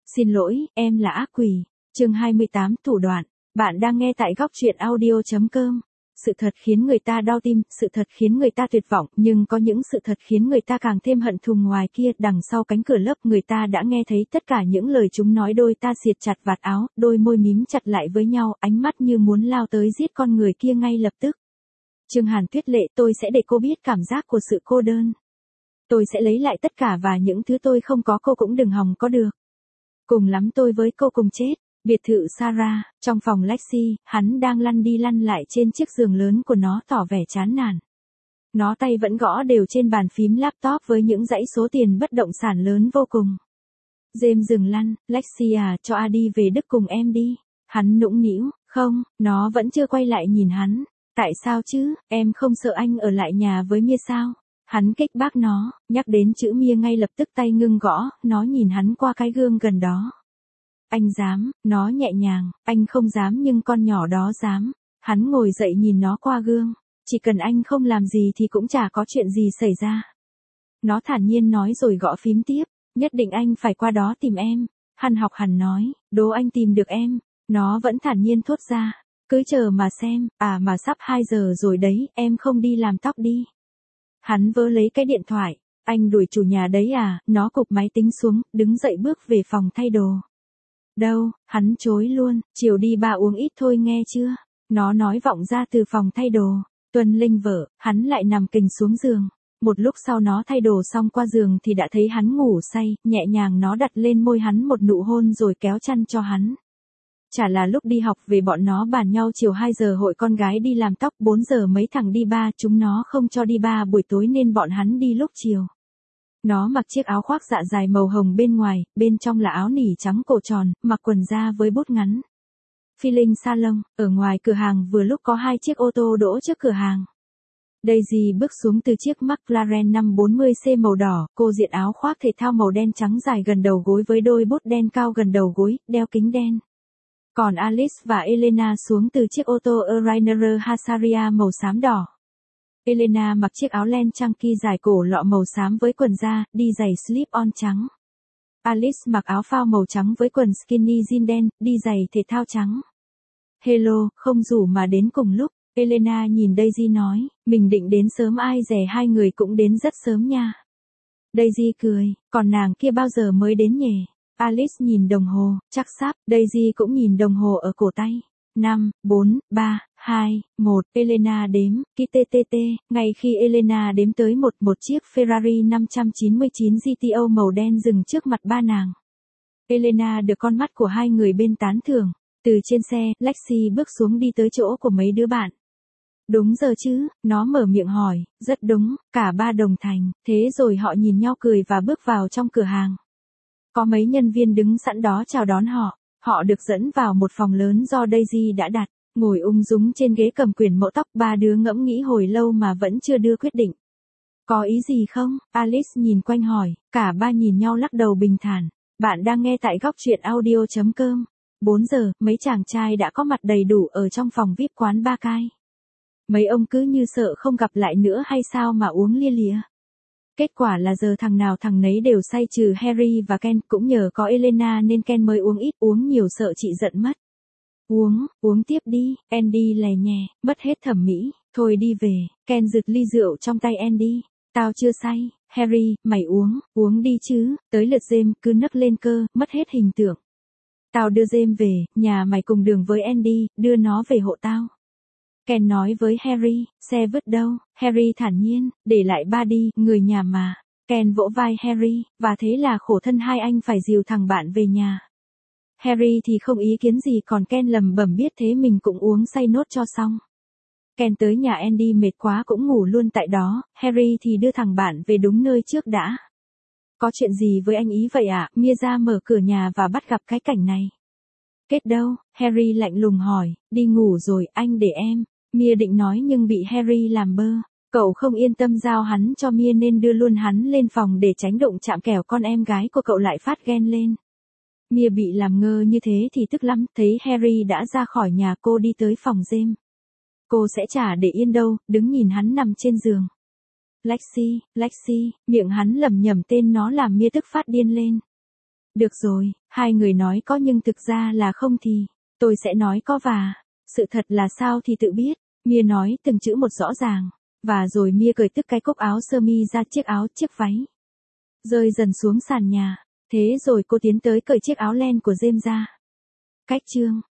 Xin lỗi, em là ác quỷ. Chương 28 thủ đoạn. Bạn đang nghe tại góc truyện audio.com. Sự thật khiến người ta đau tim, sự thật khiến người ta tuyệt vọng, nhưng có những sự thật khiến người ta càng thêm hận thù. Ngoài kia, đằng sau cánh cửa lớp, người ta đã nghe thấy tất cả những lời chúng nói. Đôi ta siết chặt vạt áo, đôi môi mím chặt lại với nhau, ánh mắt như muốn lao tới giết con người kia ngay lập tức. Chương Hàn Tuyết Lệ, tôi sẽ để cô biết cảm giác của sự cô đơn. Tôi sẽ lấy lại tất cả và những thứ tôi không có cô cũng đừng hòng có được. Cùng lắm tôi với cô cùng chết. Biệt thự Sarah, trong phòng Lexi, hắn đang lăn đi lăn lại trên chiếc giường lớn của nó tỏ vẻ chán nản. Nó tay vẫn gõ đều trên bàn phím laptop với những dãy số tiền bất động sản lớn vô cùng. James dừng lăn, Lexi à, cho A đi về Đức cùng em đi. Hắn nũng nĩu, không, nó vẫn chưa quay lại nhìn hắn. Tại sao chứ, em không sợ anh ở lại nhà với Mia sao? Hắn kích bác nó, nhắc đến chữ Mia ngay lập tức tay ngưng gõ, nó nhìn hắn qua cái gương gần đó. Anh dám, nó nhẹ nhàng, anh không dám nhưng con nhỏ đó dám. Hắn ngồi dậy nhìn nó qua gương, chỉ cần anh không làm gì thì cũng chả có chuyện gì xảy ra. Nó thản nhiên nói rồi gõ phím tiếp, nhất định anh phải qua đó tìm em. Hằn học hằn nói, đố anh tìm được em. Nó vẫn thản nhiên thốt ra, cứ chờ mà xem, à mà sắp 2 giờ rồi đấy, em không đi làm tóc đi. Hắn vớ lấy cái điện thoại, anh đuổi chủ nhà đấy à, nó cụp máy tính xuống, đứng dậy bước về phòng thay đồ. Đâu, hắn chối luôn, chiều đi ba uống ít thôi nghe chưa? Nó nói vọng ra từ phòng thay đồ. Tuân Linh vợ, hắn lại nằm kình xuống giường. Một lúc sau nó thay đồ xong qua giường thì đã thấy hắn ngủ say, nhẹ nhàng nó đặt lên môi hắn một nụ hôn rồi kéo chăn cho hắn. Chả là lúc đi học về bọn nó bàn nhau chiều 2 giờ hội con gái đi làm tóc, 4 giờ mấy thằng đi ba, chúng nó không cho đi ba buổi tối nên bọn hắn đi lúc chiều. Nó mặc chiếc áo khoác dạ dài màu hồng bên ngoài, bên trong là áo nỉ trắng cổ tròn, mặc quần da với bốt ngắn. Feeling salon, ở ngoài cửa hàng vừa lúc có 2 chiếc ô tô đỗ trước cửa hàng. Daisy bước xuống từ chiếc McLaren 540C màu đỏ, cô diện áo khoác thể thao màu đen trắng dài gần đầu gối với đôi bốt đen cao gần đầu gối, đeo kính đen. Còn Alice và Elena xuống từ chiếc ô tô Rainer Hasaria màu xám đỏ. Elena mặc chiếc áo len chunky dài cổ lọ màu xám với quần da, đi giày slip-on trắng. Alice mặc áo phao màu trắng với quần skinny jean đen, đi giày thể thao trắng. Hello, không rủ mà đến cùng lúc. Elena nhìn Daisy nói, mình định đến sớm ai dè hai người cũng đến rất sớm nha. Daisy cười, còn nàng kia bao giờ mới đến nhỉ? Alice nhìn đồng hồ, chắc sắp. Daisy cũng nhìn đồng hồ ở cổ tay. 5, 4, 3, 2, 1, Elena đếm, KTTT, ngay khi Elena đếm tới một chiếc Ferrari 599 GTO màu đen dừng trước mặt ba nàng. Elena được con mắt của hai người bên tán thưởng. Từ trên xe, Lexi bước xuống đi tới chỗ của mấy đứa bạn. Đúng giờ chứ, nó mở miệng hỏi, rất đúng, cả ba đồng thành, thế rồi họ nhìn nhau cười và bước vào trong cửa hàng. Có mấy nhân viên đứng sẵn đó chào đón họ. Họ được dẫn vào một phòng lớn do Daisy đã đặt, ngồi ung dung trên ghế cầm quyển mẫu tóc, ba đứa ngẫm nghĩ hồi lâu mà vẫn chưa đưa quyết định. Có ý gì không? Alice nhìn quanh hỏi, cả ba nhìn nhau lắc đầu bình thản. Bạn đang nghe tại góc truyện audio.com. 4 giờ, mấy chàng trai đã có mặt đầy đủ ở trong phòng VIP quán Ba Cai. Mấy ông cứ như sợ không gặp lại nữa hay sao mà uống lia lịa. Kết quả là giờ thằng nào thằng nấy đều say trừ Harry và Ken, cũng nhờ có Elena nên Ken mới uống ít, uống nhiều sợ chị giận mất. Uống tiếp đi, Andy lè nhè, mất hết thẩm mỹ, thôi đi về. Ken giật ly rượu trong tay Andy, tao chưa say, Harry, mày uống đi chứ, tới lượt James cứ nấc lên cơ, mất hết hình tượng. Tao đưa James về, nhà mày cùng đường với Andy, đưa nó về hộ tao. Ken nói với Harry, xe vứt đâu? Harry thản nhiên, để lại ba đi, người nhà mà. Ken vỗ vai Harry, và thế là khổ thân hai anh phải dìu thằng bạn về nhà. Harry thì không ý kiến gì, còn Ken lẩm bẩm biết thế mình cũng uống say nốt cho xong. Ken tới nhà Andy mệt quá cũng ngủ luôn tại đó, Harry thì đưa thằng bạn về đúng nơi trước đã. Có chuyện gì với anh ý vậy ạ? Mia ra mở cửa nhà và bắt gặp cái cảnh này. Kết đâu? Harry lạnh lùng hỏi, đi ngủ rồi, anh để em. Mia định nói nhưng bị Harry làm bơ. Cậu không yên tâm giao hắn cho Mia nên đưa luôn hắn lên phòng để tránh đụng chạm, kẻo con em gái của cậu lại phát ghen lên. Mia bị làm ngơ như thế thì tức lắm, thấy Harry đã ra khỏi nhà cô đi tới phòng James. Cô sẽ chả để yên đâu, đứng nhìn hắn nằm trên giường. Lexi, miệng hắn lẩm nhẩm tên nó làm Mia tức phát điên lên. Được rồi, hai người nói có nhưng thực ra là không thì, tôi sẽ nói có và. Sự thật là sao thì tự biết, Mia nói từng chữ một rõ ràng. Và rồi Mia cởi tức cái cúc áo sơ mi ra chiếc váy. Rơi dần xuống sàn nhà. Thế rồi cô tiến tới cởi chiếc áo len của James ra. Cách chương